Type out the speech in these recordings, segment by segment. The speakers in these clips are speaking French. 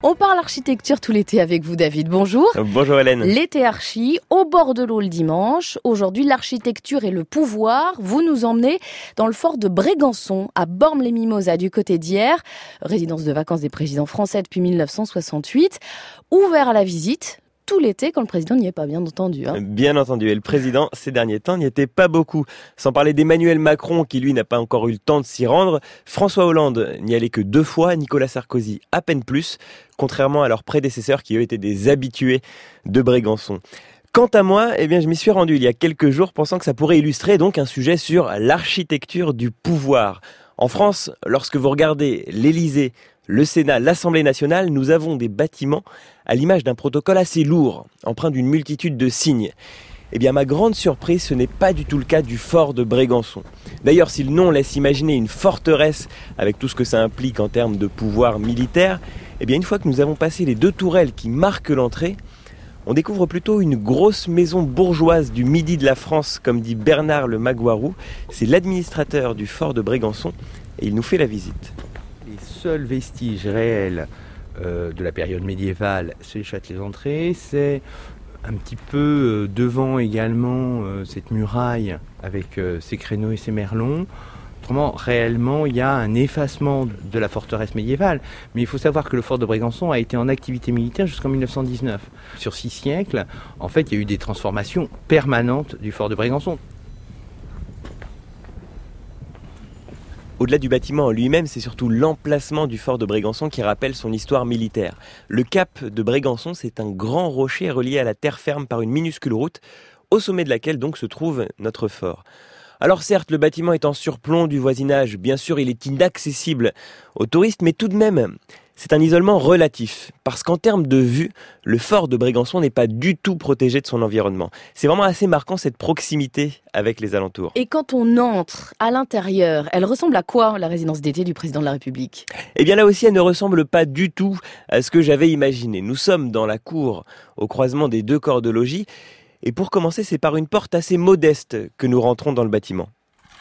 On parle architecture tout l'été avec vous, David. Bonjour. Bonjour Hélène. L'été archi, au bord de l'eau le dimanche. Aujourd'hui, l'architecture et le pouvoir. Vous nous emmenez dans le fort de Brégançon, à Bormes-les-Mimosas, du côté d'Hyères. Résidence de vacances des présidents français depuis 1968. Ouvert à la visite tout l'été quand le président n'y est pas, bien entendu. Bien entendu, et le président, ces derniers temps, n'y était pas beaucoup. Sans parler d'Emmanuel Macron, qui lui n'a pas encore eu le temps de s'y rendre. François Hollande n'y allait que 2 fois, Nicolas Sarkozy à peine plus, contrairement à leurs prédécesseurs qui eux étaient des habitués de Brégançon. Quant à moi, je m'y suis rendu il y a quelques jours pensant que ça pourrait illustrer donc un sujet sur l'architecture du pouvoir. En France, lorsque vous regardez l'Élysée, le Sénat, l'Assemblée nationale, nous avons des bâtiments à l'image d'un protocole assez lourd, empreint d'une multitude de signes. Ma grande surprise, ce n'est pas du tout le cas du fort de Brégançon. D'ailleurs, si le nom laisse imaginer une forteresse avec tout ce que ça implique en termes de pouvoir militaire, une fois que nous avons passé les 2 tourelles qui marquent l'entrée, on découvre plutôt une grosse maison bourgeoise du midi de la France, comme dit Bernard Le Magouarou. C'est l'administrateur du fort de Brégançon et il nous fait la visite. Les seuls vestiges réels de la période médiévale, c'est les Châtelet-Entrées, c'est un petit peu devant également cette muraille avec ses créneaux et ses merlons. Autrement, réellement, il y a un effacement de la forteresse médiévale. Mais il faut savoir que le fort de Brégançon a été en activité militaire jusqu'en 1919. Sur 6 siècles, en fait, il y a eu des transformations permanentes du fort de Brégançon. Au-delà du bâtiment en lui-même, c'est surtout l'emplacement du fort de Brégançon qui rappelle son histoire militaire. Le cap de Brégançon, c'est un grand rocher relié à la terre ferme par une minuscule route, au sommet de laquelle donc se trouve notre fort. Alors certes, le bâtiment est en surplomb du voisinage, bien sûr il est inaccessible aux touristes, mais tout de même, c'est un isolement relatif, parce qu'en termes de vue, le fort de Brégançon n'est pas du tout protégé de son environnement. C'est vraiment assez marquant cette proximité avec les alentours. Et quand on entre à l'intérieur, elle ressemble à quoi, la résidence d'été du président de la République ? Là aussi, elle ne ressemble pas du tout à ce que j'avais imaginé. Nous sommes dans la cour, au croisement des 2 corps de logis, et pour commencer, c'est par une porte assez modeste que nous rentrons dans le bâtiment.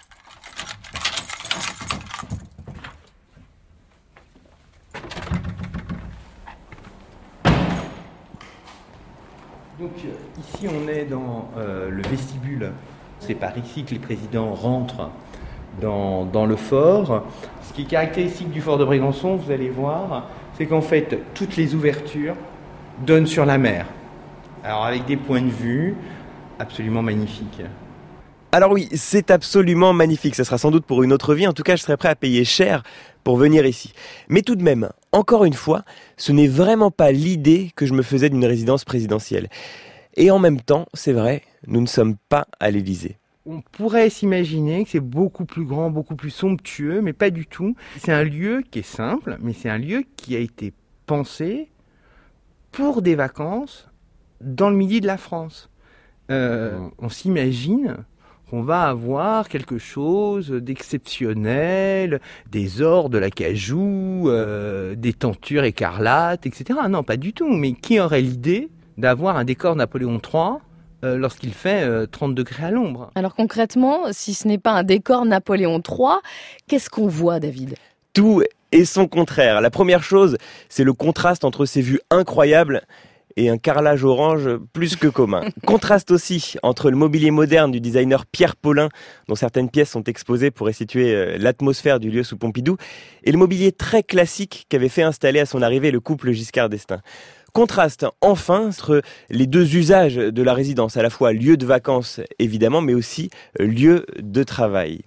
Donc ici on est dans le vestibule. C'est par ici que les présidents rentrent dans le fort. Ce qui est caractéristique du fort de Brégançon, vous allez voir, c'est qu'en fait toutes les ouvertures donnent sur la mer. Alors avec des points de vue absolument magnifiques. Alors oui, c'est absolument magnifique. Ça sera sans doute pour une autre vie. En tout cas, je serais prêt à payer cher pour venir ici. Mais tout de même, encore une fois, ce n'est vraiment pas l'idée que je me faisais d'une résidence présidentielle. Et en même temps, c'est vrai, nous ne sommes pas à l'Élysée. On pourrait s'imaginer que c'est beaucoup plus grand, beaucoup plus somptueux, mais pas du tout. C'est un lieu qui est simple, mais c'est un lieu qui a été pensé pour des vacances dans le midi de la France. On s'imagine qu'on va avoir quelque chose d'exceptionnel, des ors de l'acajou, des tentures écarlates, etc. Non, pas du tout. Mais qui aurait l'idée d'avoir un décor Napoléon III lorsqu'il fait 30 degrés à l'ombre ? Alors concrètement, si ce n'est pas un décor Napoléon III, qu'est-ce qu'on voit, David ? Tout et son contraire. La première chose, c'est le contraste entre ces vues incroyables et un carrelage orange plus que commun. Contraste aussi entre le mobilier moderne du designer Pierre Paulin, dont certaines pièces sont exposées pour restituer l'atmosphère du lieu sous Pompidou, et le mobilier très classique qu'avait fait installer à son arrivée le couple Giscard d'Estaing. Contraste enfin entre les 2 usages de la résidence, à la fois lieu de vacances évidemment, mais aussi lieu de travail.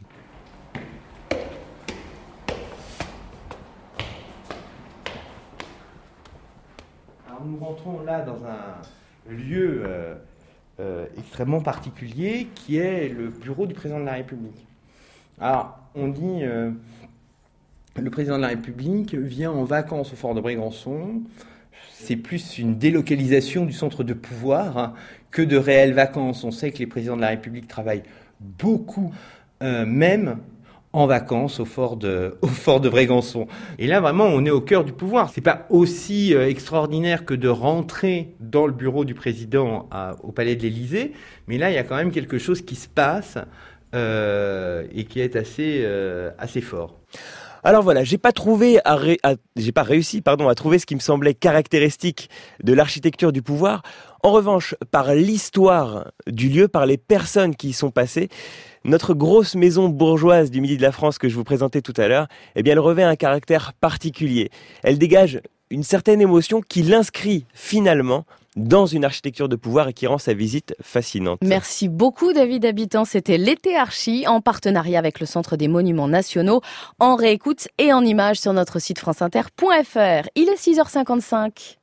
Nous rentrons là dans un lieu extrêmement particulier qui est le bureau du président de la République. Alors, on dit le président de la République vient en vacances au fort de Brégançon. C'est plus une délocalisation du centre de pouvoir que de réelles vacances. On sait que les présidents de la République travaillent beaucoup, même en vacances au fort de Brégançon. Et là, vraiment, on est au cœur du pouvoir. C'est pas aussi extraordinaire que de rentrer dans le bureau du président au palais de l'Élysée, mais là, il y a quand même quelque chose qui se passe et qui est assez fort. Alors voilà, j'ai pas réussi à trouver ce qui me semblait caractéristique de l'architecture du pouvoir. En revanche, par l'histoire du lieu, par les personnes qui y sont passées, notre grosse maison bourgeoise du Midi de la France que je vous présentais tout à l'heure, eh bien, elle revêt un caractère particulier. Elle dégage une certaine émotion qui l'inscrit finalement dans une architecture de pouvoir et qui rend sa visite fascinante. Merci beaucoup David Habitant, c'était l'été Archi en partenariat avec le Centre des Monuments Nationaux, en réécoute et en images sur notre site franceinter.fr. Il est 6h55.